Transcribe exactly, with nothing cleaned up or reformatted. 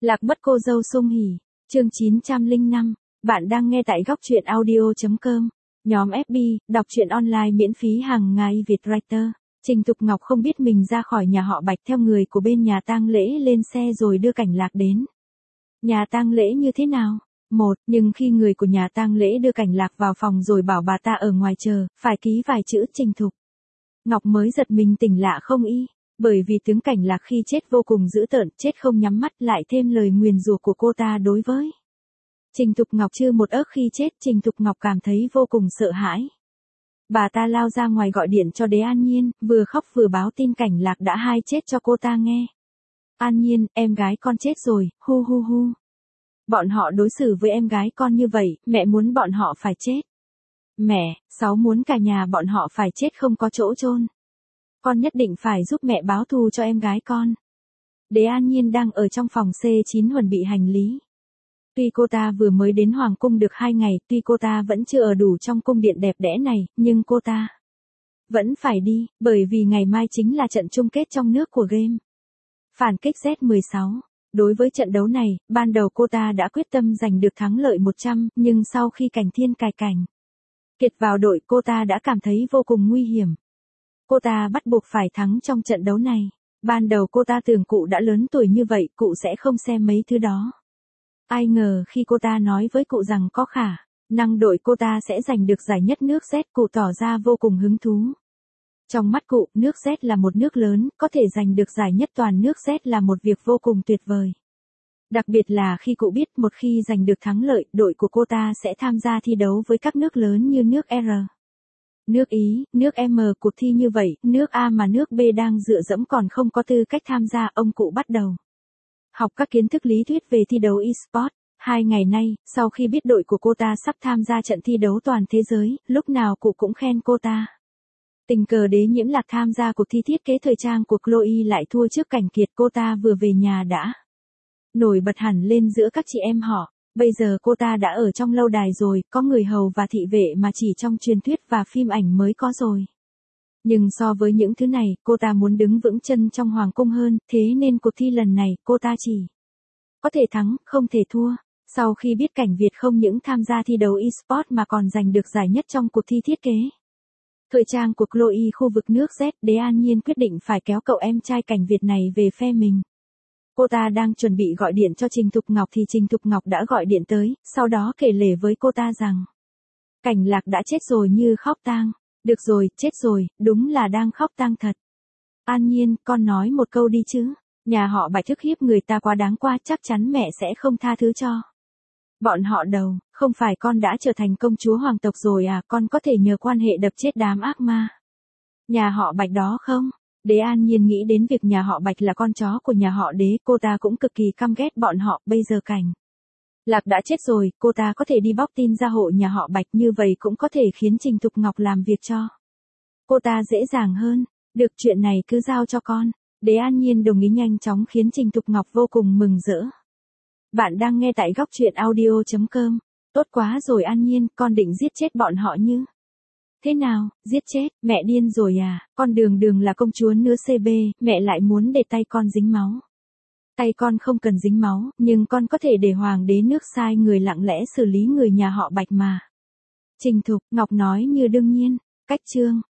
Lạc mất cô dâu Sung Hỉ, chương chín trăm lẻ năm, bạn đang nghe tại góc truyện audio.com, nhóm ép bê, đọc truyện online miễn phí hàng ngày Việt Writer. Trình Thục Ngọc không biết mình ra khỏi nhà họ Bạch theo người của bên nhà tang lễ lên xe rồi đưa Cảnh Lạc đến. Nhà tang lễ như thế nào? Một, nhưng khi người của nhà tang lễ đưa Cảnh Lạc vào phòng rồi bảo bà ta ở ngoài chờ, phải ký vài chữ Trình Thục Ngọc mới giật mình tỉnh lạ không y. Bởi vì tướng Cảnh Lạc khi chết vô cùng dữ tợn, chết không nhắm mắt, lại thêm lời nguyền rủa của cô ta đối với Trình Thục Ngọc chưa một ớt khi chết. Trình Thục Ngọc cảm thấy vô cùng sợ hãi. Bà ta lao ra ngoài gọi điện cho Đế An Nhiên, vừa khóc vừa báo tin Cảnh Lạc đã hai chết cho cô ta nghe. An Nhiên, em gái con chết rồi, hu hu hu. Bọn họ đối xử với em gái con như vậy, mẹ muốn bọn họ phải chết. Mẹ, Sáu muốn cả nhà bọn họ phải chết không có chỗ chôn. Con nhất định phải giúp mẹ báo thù cho em gái con. Đế An Nhiên đang ở trong phòng xê chín chuẩn bị hành lý. Tuy cô ta vừa mới đến Hoàng cung được hai ngày, tuy cô ta vẫn chưa ở đủ trong cung điện đẹp đẽ này, nhưng cô ta vẫn phải đi, bởi vì ngày mai chính là trận chung kết trong nước của game phản kích Z mười sáu. Đối với trận đấu này, ban đầu cô ta đã quyết tâm giành được thắng lợi một trăm, nhưng sau khi Cảnh Thiên cài Cảnh Kiệt vào đội, cô ta đã cảm thấy vô cùng nguy hiểm. Cô ta bắt buộc phải thắng trong trận đấu này. Ban đầu cô ta tưởng cụ đã lớn tuổi như vậy, cụ sẽ không xem mấy thứ đó. Ai ngờ khi cô ta nói với cụ rằng có khả năng đội cô ta sẽ giành được giải nhất nước Z, cụ tỏ ra vô cùng hứng thú. Trong mắt cụ, nước Z là một nước lớn, có thể giành được giải nhất toàn nước Z là một việc vô cùng tuyệt vời. Đặc biệt là khi cụ biết một khi giành được thắng lợi, đội của cô ta sẽ tham gia thi đấu với các nước lớn như nước R, nước Ý, nước M. Cuộc thi như vậy, nước A mà nước B đang dựa dẫm còn không có tư cách tham gia. Ông cụ bắt đầu học các kiến thức lý thuyết về thi đấu eSport. Hai ngày nay, sau khi biết đội của cô ta sắp tham gia trận thi đấu toàn thế giới, lúc nào cụ cũng khen cô ta. Tình cờ Đế Nhiễm Lạc tham gia cuộc thi thiết kế thời trang của Chloe lại thua trước Cảnh Kiệt. Cô ta vừa về nhà đã nổi bật hẳn lên giữa các chị em họ. Bây giờ cô ta đã ở trong lâu đài rồi, có người hầu và thị vệ mà chỉ trong truyền thuyết và phim ảnh mới có rồi. Nhưng so với những thứ này, cô ta muốn đứng vững chân trong hoàng cung hơn, thế nên cuộc thi lần này, cô ta chỉ có thể thắng, không thể thua. Sau khi biết Cảnh Việt không những tham gia thi đấu eSport mà còn giành được giải nhất trong cuộc thi thiết kế thời trang của Chloe khu vực nước Z, Đế An Nhiên quyết định phải kéo cậu em trai Cảnh Việt này về phe mình. Cô ta đang chuẩn bị gọi điện cho Trình Thục Ngọc thì Trình Thục Ngọc đã gọi điện tới, sau đó kể lể với cô ta rằng Cảnh Lạc đã chết rồi như khóc tang. Được rồi, chết rồi, đúng là đang khóc tang thật. An Nhiên, con nói một câu đi chứ. Nhà họ Bạch thức hiếp người ta quá đáng qua, chắc chắn mẹ sẽ không tha thứ cho bọn họ đâu. Không phải con đã trở thành công chúa hoàng tộc rồi à, con có thể nhờ quan hệ đập chết đám ác ma nhà họ Bạch đó không? Đế An Nhiên nghĩ đến việc nhà họ Bạch là con chó của nhà họ Đế, cô ta cũng cực kỳ căm ghét bọn họ. Bây giờ Cảnh Lạc đã chết rồi, cô ta có thể đi bóc tin gia hộ nhà họ Bạch, như vậy cũng có thể khiến Trình Thục Ngọc làm việc cho cô ta dễ dàng hơn. Được, chuyện này cứ giao cho con. Đế An Nhiên đồng ý nhanh chóng khiến Trình Thục Ngọc vô cùng mừng rỡ. Bạn đang nghe tại góc truyện audio.com. Tốt quá rồi An Nhiên, con định giết chết bọn họ như thế nào? Giết chết? Mẹ điên rồi à? Con đường đường là công chúa nữa xê bê, mẹ lại muốn để tay con dính máu. Tay con không cần dính máu, nhưng con có thể để hoàng đế nước sai người lặng lẽ xử lý người nhà họ Bạch mà. Trình Thục Ngọc nói như đương nhiên. Cách chương